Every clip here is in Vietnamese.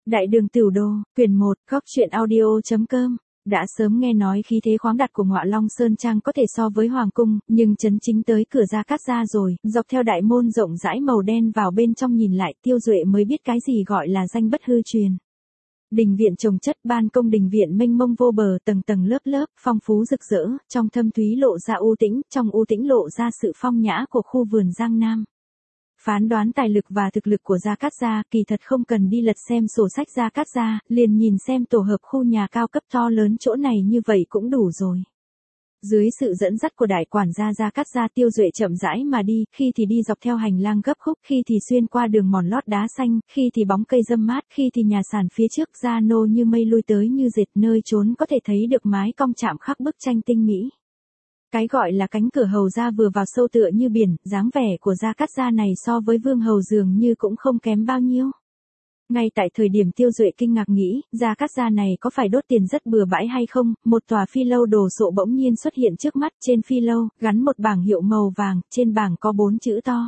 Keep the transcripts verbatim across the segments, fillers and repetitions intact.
Đại đường Tửu Đô, quyển một, góc truyện audio.com. Đã sớm nghe nói khí thế khoáng đạt của Ngọa Long Sơn Trang có thể so với Hoàng Cung, nhưng chấn chính tới cửa Gia Cát Gia rồi, dọc theo đại môn rộng rãi màu đen vào bên trong nhìn lại, Tiêu Duệ mới biết cái gì gọi là danh bất hư truyền. Đình viện trồng chất, ban công đình viện mênh mông vô bờ, tầng tầng lớp lớp, phong phú rực rỡ, trong thâm thúy lộ ra u tĩnh, trong u tĩnh lộ ra sự phong nhã của khu vườn Giang Nam. Phán đoán tài lực và thực lực của Gia Cát Gia, kỳ thật không cần đi lật xem sổ sách Gia Cát Gia, liền nhìn xem tổ hợp khu nhà cao cấp to lớn chỗ này như vậy cũng đủ rồi. Dưới sự dẫn dắt của đại quản gia Gia Cát Gia, Tiêu Duệ chậm rãi mà đi, khi thì đi dọc theo hành lang gấp khúc, khi thì xuyên qua đường mòn lót đá xanh, khi thì bóng cây râm mát, khi thì nhà sàn phía trước gia nô như mây lui tới như dệt, nơi trốn có thể thấy được mái cong chạm khắc bức tranh tinh mỹ. Cái gọi là cánh cửa hầu gia vừa vào sâu tựa như biển, dáng vẻ của Gia Cát Gia này so với vương hầu dường như cũng không kém bao nhiêu. Ngay tại thời điểm Tiêu Duệ kinh ngạc nghĩ, Gia Cát Gia này có phải đốt tiền rất bừa bãi hay không, một tòa phi lâu đồ sộ bỗng nhiên xuất hiện trước mắt, trên phi lâu, gắn một bảng hiệu màu vàng, trên bảng có bốn chữ to.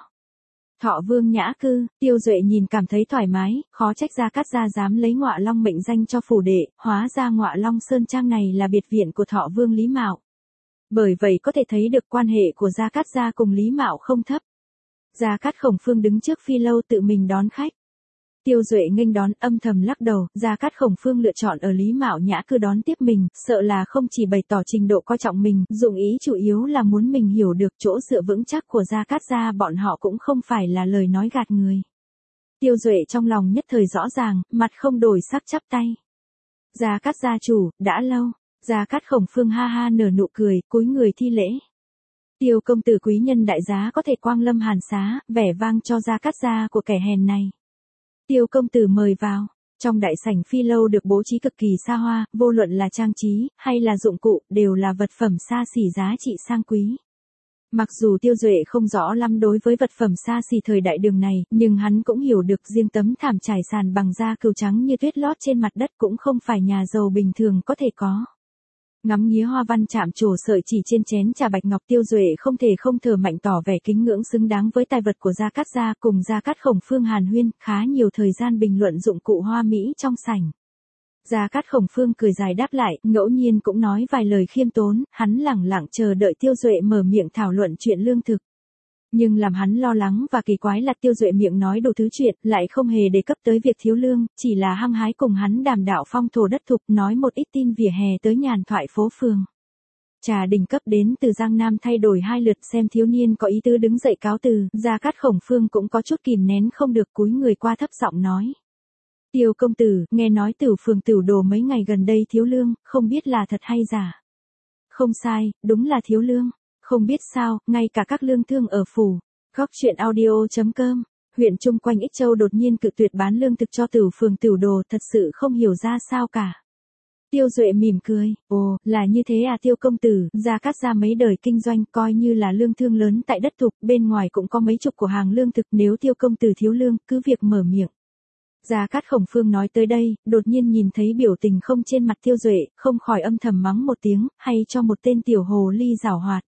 Thọ Vương Nhã Cư. Tiêu Duệ nhìn cảm thấy thoải mái, khó trách Gia Cát Gia dám lấy Ngọa Long mệnh danh cho phủ đệ, hóa ra Ngọa Long Sơn Trang này là biệt viện của Thọ Vương Lý Mạo. Bởi vậy có thể thấy được quan hệ của Gia Cát Gia cùng Lý Mạo không thấp. Gia Cát Khổng Phương đứng trước phi lâu tự mình đón khách. Tiêu Duệ nghênh đón, âm thầm lắc đầu, Gia Cát Khổng Phương lựa chọn ở Lý Mạo Nhã Cư đón tiếp mình, sợ là không chỉ bày tỏ trình độ coi trọng mình, dụng ý chủ yếu là muốn mình hiểu được chỗ dựa vững chắc của Gia Cát Gia, bọn họ cũng không phải là lời nói gạt người. Tiêu Duệ trong lòng nhất thời rõ ràng, mặt không đổi sắc chắp tay. Gia Cát gia chủ, đã lâu. Gia Cát Khổng Phương ha ha nở nụ cười, cúi người thi lễ. Tiêu công tử quý nhân đại giá có thể quang lâm hàn xá, vẻ vang cho Gia Cát Gia của kẻ hèn này. Tiêu công tử mời vào. Trong đại sảnh phi lâu được bố trí cực kỳ xa hoa, vô luận là trang trí, hay là dụng cụ, đều là vật phẩm xa xỉ giá trị sang quý. Mặc dù Tiêu Duệ không rõ lắm đối với vật phẩm xa xỉ thời đại đường này, nhưng hắn cũng hiểu được riêng tấm thảm trải sàn bằng da cừu trắng như tuyết lót trên mặt đất cũng không phải nhà giàu bình thường có thể có. Ngắm nghía hoa văn chạm trổ sợi chỉ trên chén trà bạch ngọc, Tiêu Duệ không thể không thở mạnh tỏ vẻ kính ngưỡng xứng đáng với tài vật của Gia Cát Gia, cùng Gia Cát Khổng Phương hàn huyên, khá nhiều thời gian bình luận dụng cụ hoa mỹ trong sảnh. Gia Cát Khổng Phương cười dài đáp lại, ngẫu nhiên cũng nói vài lời khiêm tốn, hắn lẳng lặng chờ đợi Tiêu Duệ mở miệng thảo luận chuyện lương thực. Nhưng làm hắn lo lắng và kỳ quái là Tiêu Duệ miệng nói đủ thứ chuyện, lại không hề đề cập tới việc thiếu lương, chỉ là hăng hái cùng hắn đàm đạo phong thổ đất thục, nói một ít tin vỉa hè tới nhàn thoại phố phường. Trà đỉnh cấp đến từ Giang Nam thay đổi hai lượt, xem thiếu niên có ý tứ đứng dậy cáo từ, Gia Cát Khổng Phương cũng có chút kìm nén không được, cúi người qua thấp giọng nói. Tiêu công tử, nghe nói Tửu phường Tửu Đồ mấy ngày gần đây thiếu lương, không biết là thật hay giả. Không sai, đúng là thiếu lương. Không biết sao, ngay cả các lương thương ở phủ. Góc truyện audio.com. Huyện chung quanh Ích Châu đột nhiên cự tuyệt bán lương thực cho Tửu phường Tửu Đồ, thật sự không hiểu ra sao cả. Tiêu Duệ mỉm cười, ồ, là như thế à Tiêu công tử, Gia Cát Gia mấy đời kinh doanh coi như là lương thương lớn tại đất thục, bên ngoài cũng có mấy chục cửa hàng lương thực, nếu Tiêu công tử thiếu lương, cứ việc mở miệng. Gia Cát Khổng Phương nói tới đây, đột nhiên nhìn thấy biểu tình không trên mặt Tiêu Duệ, không khỏi âm thầm mắng một tiếng, hay cho một tên tiểu hồ ly giảo hoạt.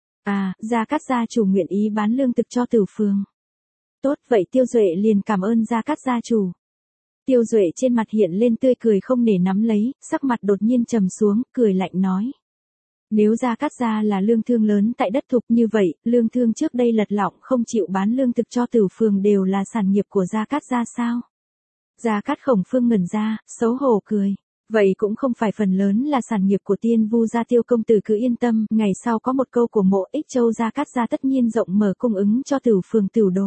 À, Gia Cát gia chủ nguyện ý bán lương thực cho Tửu phường. Tốt, vậy Tiêu Duệ liền cảm ơn Gia Cát gia chủ. Tiêu Duệ trên mặt hiện lên tươi cười không nể nắm lấy, sắc mặt đột nhiên trầm xuống, cười lạnh nói. Nếu Gia Cát gia là lương thương lớn tại đất thục như vậy, lương thương trước đây lật lọng không chịu bán lương thực cho Tửu phường đều là sản nghiệp của Gia Cát gia sao? Gia Cát Khổng Phương ngẩn ra, xấu hổ cười. Vậy cũng không phải phần lớn là sản nghiệp của Tiên Vu gia, Tiêu công tử cứ yên tâm, ngày sau có một câu của mộ Ích Châu Gia Cát gia tất nhiên rộng mở cung ứng cho Tửu phường Tửu Đồ.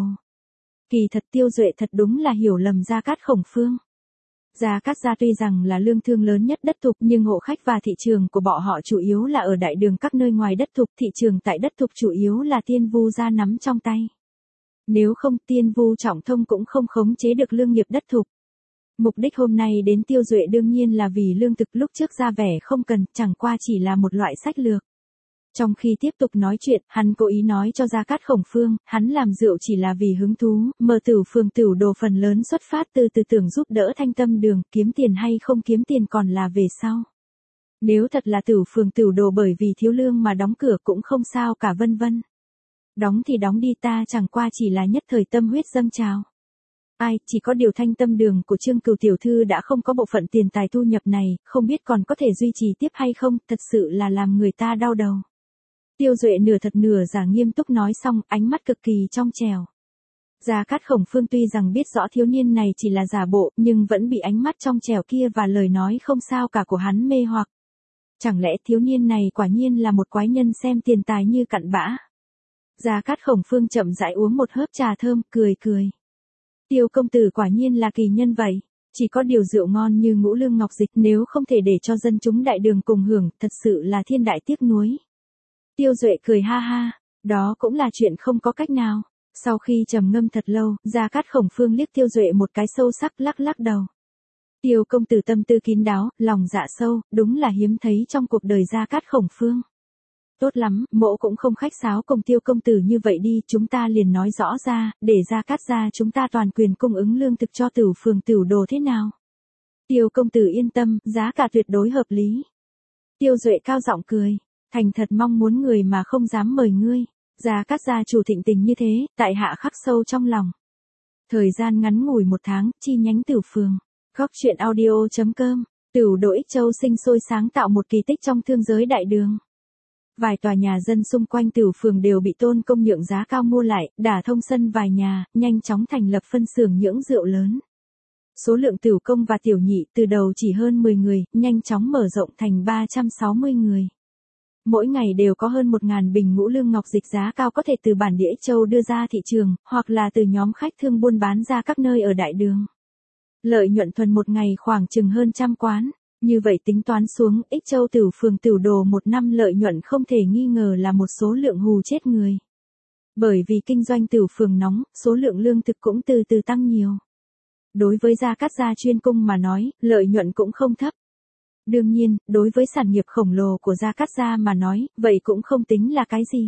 Kỳ thật Tiêu Duệ thật đúng là hiểu lầm Gia Cát Khổng Phương. Gia Cát gia tuy rằng là lương thương lớn nhất đất thục, nhưng hộ khách và thị trường của bọn họ chủ yếu là ở đại đường các nơi ngoài đất thục, thị trường tại đất thục chủ yếu là Tiên Vu gia nắm trong tay. Nếu không, Tiên Vu Trọng Thông cũng không khống chế được lương nghiệp đất thục. Mục đích hôm nay đến Tiêu Duệ đương nhiên là vì lương thực, lúc trước ra vẻ không cần, chẳng qua chỉ là một loại sách lược. Trong khi tiếp tục nói chuyện, hắn cố ý nói cho Gia Cát Khổng Phương, hắn làm rượu chỉ là vì hứng thú, mở Tửu phường Tửu Đồ phần lớn xuất phát từ từ tưởng giúp đỡ Thanh Tâm đường, kiếm tiền hay không kiếm tiền còn là về sau. Nếu thật là Tửu phường Tửu Đồ bởi vì thiếu lương mà đóng cửa cũng không sao cả, vân vân. Đóng thì đóng đi, ta chẳng qua chỉ là nhất thời tâm huyết dâng trào. Ai, chỉ có điều thanh tâm đường của Trương Cửu tiểu thư đã không có bộ phận tiền tài thu nhập này, không biết còn có thể duy trì tiếp hay không, thật sự là làm người ta đau đầu. Tiêu Duệ nửa thật nửa giả nghiêm túc nói xong, ánh mắt cực kỳ trong trẻo. Gia Cát Khổng Phương tuy rằng biết rõ thiếu niên này chỉ là giả bộ, nhưng vẫn bị ánh mắt trong trẻo kia và lời nói không sao cả của hắn mê hoặc. Chẳng lẽ thiếu niên này quả nhiên là một quái nhân xem tiền tài như cặn bã. Gia Cát Khổng Phương chậm rãi uống một hớp trà thơm, cười cười. Tiêu công tử quả nhiên là kỳ nhân vậy, chỉ có điều rượu ngon như ngũ lương ngọc dịch nếu không thể để cho dân chúng đại đường cùng hưởng, thật sự là thiên đại tiếc nuối. Tiêu Duệ cười ha ha, đó cũng là chuyện không có cách nào. Sau khi trầm ngâm thật lâu, Gia Cát Khổng Phương liếc Tiêu Duệ một cái sâu sắc, lắc lắc đầu. Tiêu công tử tâm tư kín đáo, lòng dạ sâu, đúng là hiếm thấy trong cuộc đời Gia Cát Khổng Phương. Tốt lắm, mỗ cũng không khách sáo cùng Tiêu công tử như vậy đi, chúng ta liền nói rõ ra, để Gia Cát gia chúng ta toàn quyền cung ứng lương thực cho Tửu Phường Tửu Đồ thế nào. Tiêu công tử yên tâm, giá cả tuyệt đối hợp lý. Tiêu Duệ cao giọng cười, thành thật mong muốn người mà không dám mời ngươi. Gia Cát gia chủ thịnh tình như thế, tại hạ khắc sâu trong lòng. Thời gian ngắn ngủi một tháng, chi nhánh Tửu Phường. Góc truyện audio chấm com, Tửu Đồ Ích Châu sinh sôi sáng tạo một kỳ tích trong thương giới đại đường. Vài tòa nhà dân xung quanh Tửu Phường đều bị Tôn Công nhượng giá cao mua lại, đả thông sân vài nhà, nhanh chóng thành lập phân xưởng nhưỡng rượu lớn. Số lượng Tửu Công và Tiểu Nhị từ đầu chỉ hơn mười người, nhanh chóng mở rộng thành ba trăm sáu mươi người. Mỗi ngày đều có hơn một nghìn bình ngũ lương ngọc dịch giá cao có thể từ bản địa Ích Châu đưa ra thị trường, hoặc là từ nhóm khách thương buôn bán ra các nơi ở đại đường. Lợi nhuận thuần một ngày khoảng chừng hơn trăm quán. Như vậy tính toán xuống, Ích Châu Tửu Phường Tửu Đồ một năm lợi nhuận không thể nghi ngờ là một số lượng hù chết người. Bởi vì kinh doanh Tửu Phường nóng, số lượng lương thực cũng từ từ tăng nhiều. Đối với Gia Cát gia chuyên cung mà nói, lợi nhuận cũng không thấp. Đương nhiên, đối với sản nghiệp khổng lồ của Gia Cát gia mà nói, vậy cũng không tính là cái gì.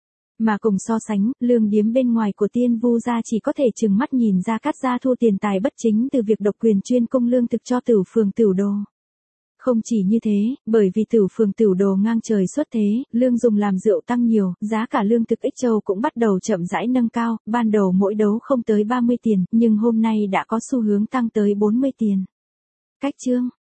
Mà cùng so sánh, lương điếm bên ngoài của Tiên Vu gia chỉ có thể chừng mắt nhìn Gia Cát gia thu tiền tài bất chính từ việc độc quyền chuyên cung lương thực cho Tửu Phường Tửu Đồ. Không chỉ như thế, bởi vì Tửu Phường Tửu Đồ ngang trời xuất thế, lương dùng làm rượu tăng nhiều, giá cả lương thực Ích Châu cũng bắt đầu chậm rãi nâng cao, ban đầu mỗi đấu không tới ba mươi tiền, nhưng hôm nay đã có xu hướng tăng tới bốn mươi tiền. Cách chương